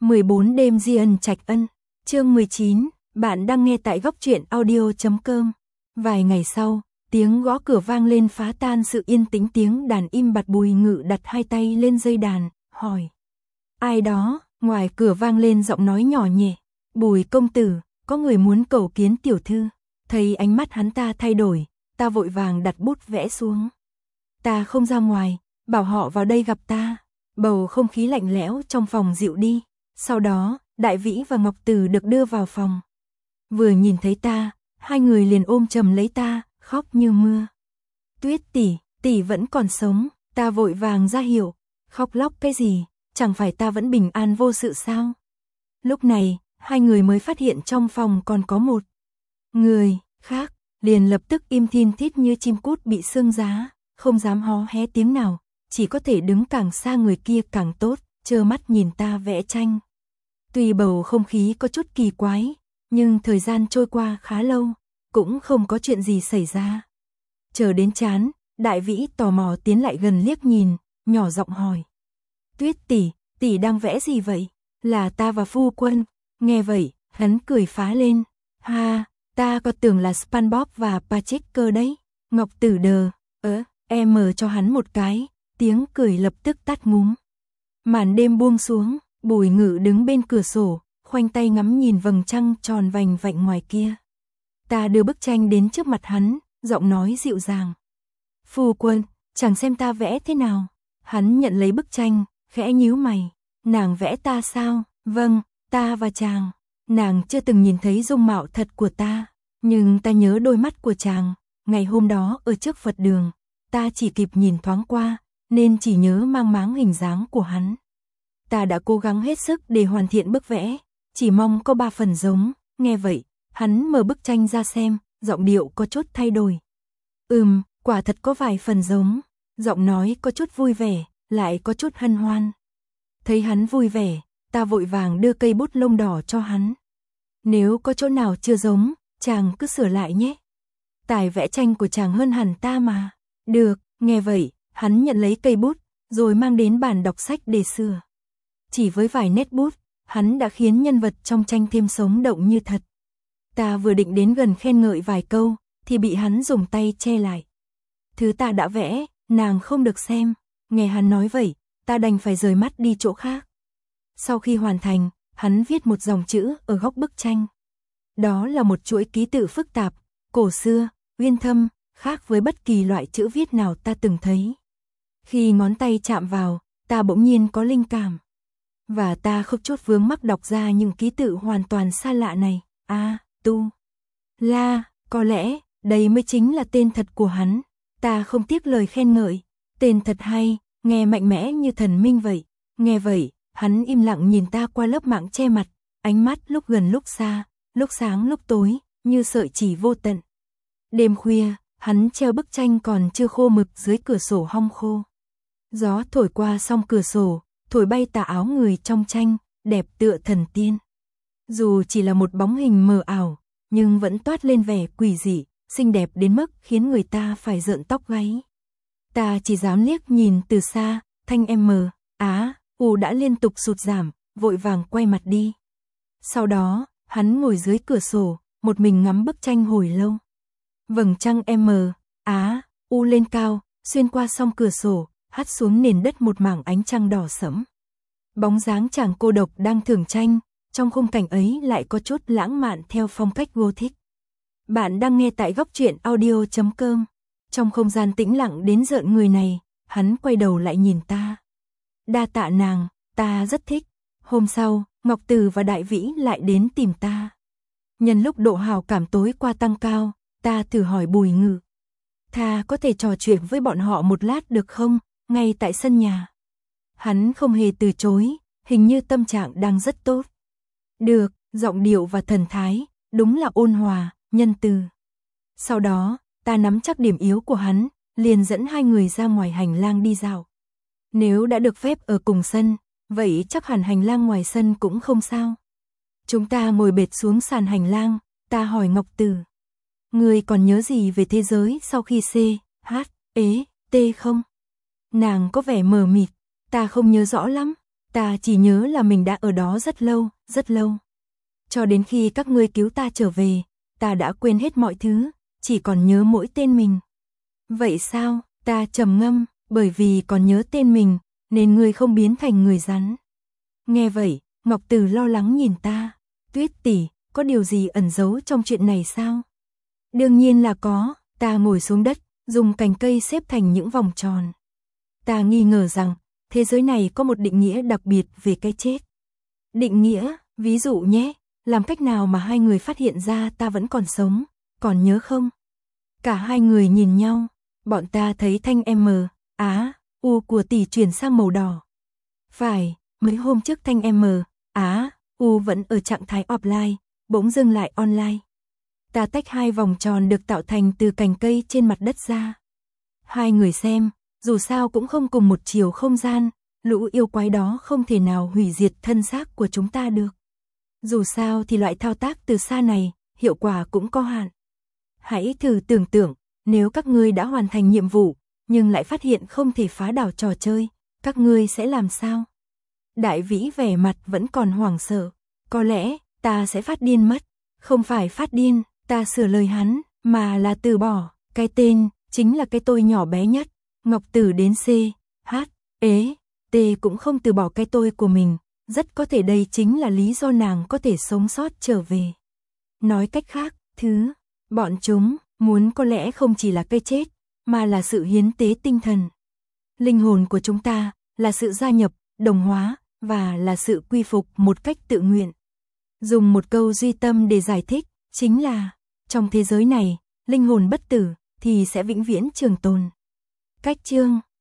14 đêm di ân trạch ân, chương 19, bạn đang nghe tại góc truyện audio.com. Vài ngày sau, tiếng gõ cửa vang lên phá tan sự yên tĩnh, tiếng đàn im bặt. Bùi Ngự đặt hai tay lên dây đàn, hỏi. Ai đó? Ngoài cửa vang lên giọng nói nhỏ nhẹ. Bùi công tử, có người muốn cầu kiến tiểu thư. Thấy ánh mắt hắn ta thay đổi, ta vội vàng đặt bút vẽ xuống. Ta không ra ngoài, bảo họ vào đây gặp ta. Bầu không khí lạnh lẽo trong phòng dịu đi. Sau đó, Đại Vĩ và Ngọc Tử được đưa vào phòng. Vừa nhìn thấy ta, hai người liền ôm chầm lấy ta, khóc như mưa. Tuyết tỷ, tỷ vẫn còn sống. Ta vội vàng ra hiệu. Khóc lóc cái gì, chẳng phải ta vẫn bình an vô sự sao? Lúc này, hai người mới phát hiện trong phòng còn có một người khác, liền lập tức im thin thít như chim cút bị sương giá, không dám hó hé tiếng nào, chỉ có thể đứng càng xa người kia càng tốt, trơ mắt nhìn ta vẽ tranh. Tuy bầu không khí có chút kỳ quái, nhưng thời gian trôi qua khá lâu, cũng không có chuyện gì xảy ra. Chờ đến chán, Đại Vĩ tò mò tiến lại gần liếc nhìn, nhỏ giọng hỏi. Tuyết tỷ, tỷ đang vẽ gì vậy? Là ta và phu quân. Nghe vậy, hắn cười phá lên. Ha, ta có tưởng là SpongeBob và Patrick cơ đấy. Ngọc Tử đờ, em mở cho hắn một cái, tiếng cười lập tức tắt ngúm. Màn đêm buông xuống, Bùi Ngự đứng bên cửa sổ, khoanh tay ngắm nhìn vầng trăng tròn vành vạnh ngoài kia. Ta đưa bức tranh đến trước mặt hắn, giọng nói dịu dàng. Phu quân, chàng xem ta vẽ thế nào? Hắn nhận lấy bức tranh, khẽ nhíu mày. Nàng vẽ ta sao? Vâng, ta và chàng. Nàng chưa từng nhìn thấy dung mạo thật của ta, nhưng ta nhớ đôi mắt của chàng. Ngày hôm đó ở trước Phật đường, ta chỉ kịp nhìn thoáng qua, nên chỉ nhớ mang máng hình dáng của hắn. Ta đã cố gắng hết sức để hoàn thiện bức vẽ, chỉ mong có 3 phần giống. Nghe vậy, hắn mở bức tranh ra xem, giọng điệu có chút thay đổi. Quả thật có vài phần giống. Giọng nói có chút vui vẻ, lại có chút hân hoan. Thấy hắn vui vẻ, ta vội vàng đưa cây bút lông đỏ cho hắn. Nếu có chỗ nào chưa giống, chàng cứ sửa lại nhé. Tài vẽ tranh của chàng hơn hẳn ta mà. Được, nghe vậy, hắn nhận lấy cây bút, rồi mang đến bàn đọc sách để sửa. Chỉ với vài nét bút, hắn đã khiến nhân vật trong tranh thêm sống động như thật. Ta vừa định đến gần khen ngợi vài câu, thì bị hắn dùng tay che lại. Thứ ta đã vẽ, nàng không được xem. Nghe hắn nói vậy, ta đành phải rời mắt đi chỗ khác. Sau khi hoàn thành, hắn viết một dòng chữ ở góc bức tranh. Đó là một chuỗi ký tự phức tạp, cổ xưa, uyên thâm, khác với bất kỳ loại chữ viết nào ta từng thấy. Khi ngón tay chạm vào, ta bỗng nhiên có linh cảm. Và ta không chút vướng mắc đọc ra những ký tự hoàn toàn xa lạ này. Tu, La, có lẽ, đây mới chính là tên thật của hắn. Ta không tiếc lời khen ngợi. Tên thật hay, nghe mạnh mẽ như thần minh vậy. Nghe vậy, hắn im lặng nhìn ta qua lớp mạng che mặt, ánh mắt lúc gần lúc xa, lúc sáng lúc tối, như sợi chỉ vô tận. Đêm khuya, hắn treo bức tranh còn chưa khô mực dưới cửa sổ hong khô. Gió thổi qua song cửa sổ, thổi bay tà áo người trong tranh, đẹp tựa thần tiên. Dù chỉ là một bóng hình mờ ảo, nhưng vẫn toát lên vẻ quỷ dị, xinh đẹp đến mức khiến người ta phải rợn tóc gáy. Ta chỉ dám liếc nhìn từ xa, thanh U đã liên tục sụt giảm, vội vàng quay mặt đi. Sau đó, hắn ngồi dưới cửa sổ, một mình ngắm bức tranh hồi lâu. Vầng trăng U lên cao, xuyên qua song cửa sổ, hắt xuống nền đất một mảng ánh trăng đỏ sẫm. Bóng dáng chàng cô độc đang thưởng tranh, trong khung cảnh ấy lại có chút lãng mạn theo phong cách Gothic. Bạn đang nghe tại góc truyện audio.com. Trong không gian tĩnh lặng đến rợn người này, hắn quay đầu lại nhìn ta. Đa tạ nàng, ta rất thích. Hôm sau, Ngọc Tử và Đại Vĩ lại đến tìm ta. Nhân lúc độ hào cảm tối qua tăng cao, ta thử hỏi Bùi Ngự. Ta có thể trò chuyện với bọn họ một lát được không, ngay tại sân nhà. Hắn không hề từ chối, hình như tâm trạng đang rất tốt. Được, giọng điệu và thần thái, đúng là ôn hòa, nhân từ. Sau đó, ta nắm chắc điểm yếu của hắn, liền dẫn hai người ra ngoài hành lang đi dạo. Nếu đã được phép ở cùng sân, vậy chắc hẳn hành lang ngoài sân cũng không sao. Chúng ta ngồi bệt xuống sàn hành lang, ta hỏi Ngọc Tử. Người còn nhớ gì về thế giới sau khi T không? Nàng có vẻ mờ mịt, ta không nhớ rõ lắm. Ta chỉ nhớ là mình đã ở đó rất lâu, rất lâu. Cho đến khi các ngươi cứu ta trở về, ta đã quên hết mọi thứ, chỉ còn nhớ mỗi tên mình. Vậy sao? Ta trầm ngâm, bởi vì còn nhớ tên mình, nên ngươi không biến thành người rắn. Nghe vậy, Ngọc Tử lo lắng nhìn ta. Tuyết tỷ, có điều gì ẩn giấu trong chuyện này sao? Đương nhiên là có, ta ngồi xuống đất, dùng cành cây xếp thành những vòng tròn. Ta nghi ngờ rằng, thế giới này có một định nghĩa đặc biệt về cái chết. Định nghĩa, ví dụ nhé, làm cách nào mà hai người phát hiện ra ta vẫn còn sống, còn nhớ không? Cả hai người nhìn nhau, bọn ta thấy thanh M, Á, U của tỷ chuyển sang màu đỏ. Phải, mấy hôm trước thanh M, Á, U vẫn ở trạng thái offline, bỗng dưng lại online. Ta tách hai vòng tròn được tạo thành từ cành cây trên mặt đất ra. Hai người xem, dù sao cũng không cùng một chiều không gian, lũ yêu quái đó không thể nào hủy diệt thân xác của chúng ta được. Dù sao thì loại thao tác từ xa này, hiệu quả cũng có hạn. Hãy thử tưởng tượng, nếu các ngươi đã hoàn thành nhiệm vụ, nhưng lại phát hiện không thể phá đảo trò chơi, các ngươi sẽ làm sao? Đại Vĩ vẻ mặt vẫn còn hoảng sợ. Có lẽ, ta sẽ phát điên mất. Không phải phát điên, ta sửa lời hắn, mà là từ bỏ. Cái tên, chính là cái tôi nhỏ bé nhất. Ngọc Tử đến C, H, ế, T cũng không từ bỏ cái tôi của mình. Rất có thể đây chính là lý do nàng có thể sống sót trở về. Nói cách khác, thứ bọn chúng muốn có lẽ không chỉ là cái chết, mà là sự hiến tế tinh thần. Linh hồn của chúng ta là sự gia nhập, đồng hóa, và là sự quy phục một cách tự nguyện. Dùng một câu duy tâm để giải thích, chính là, trong thế giới này, linh hồn bất tử, thì sẽ vĩnh viễn trường tồn. Cách chương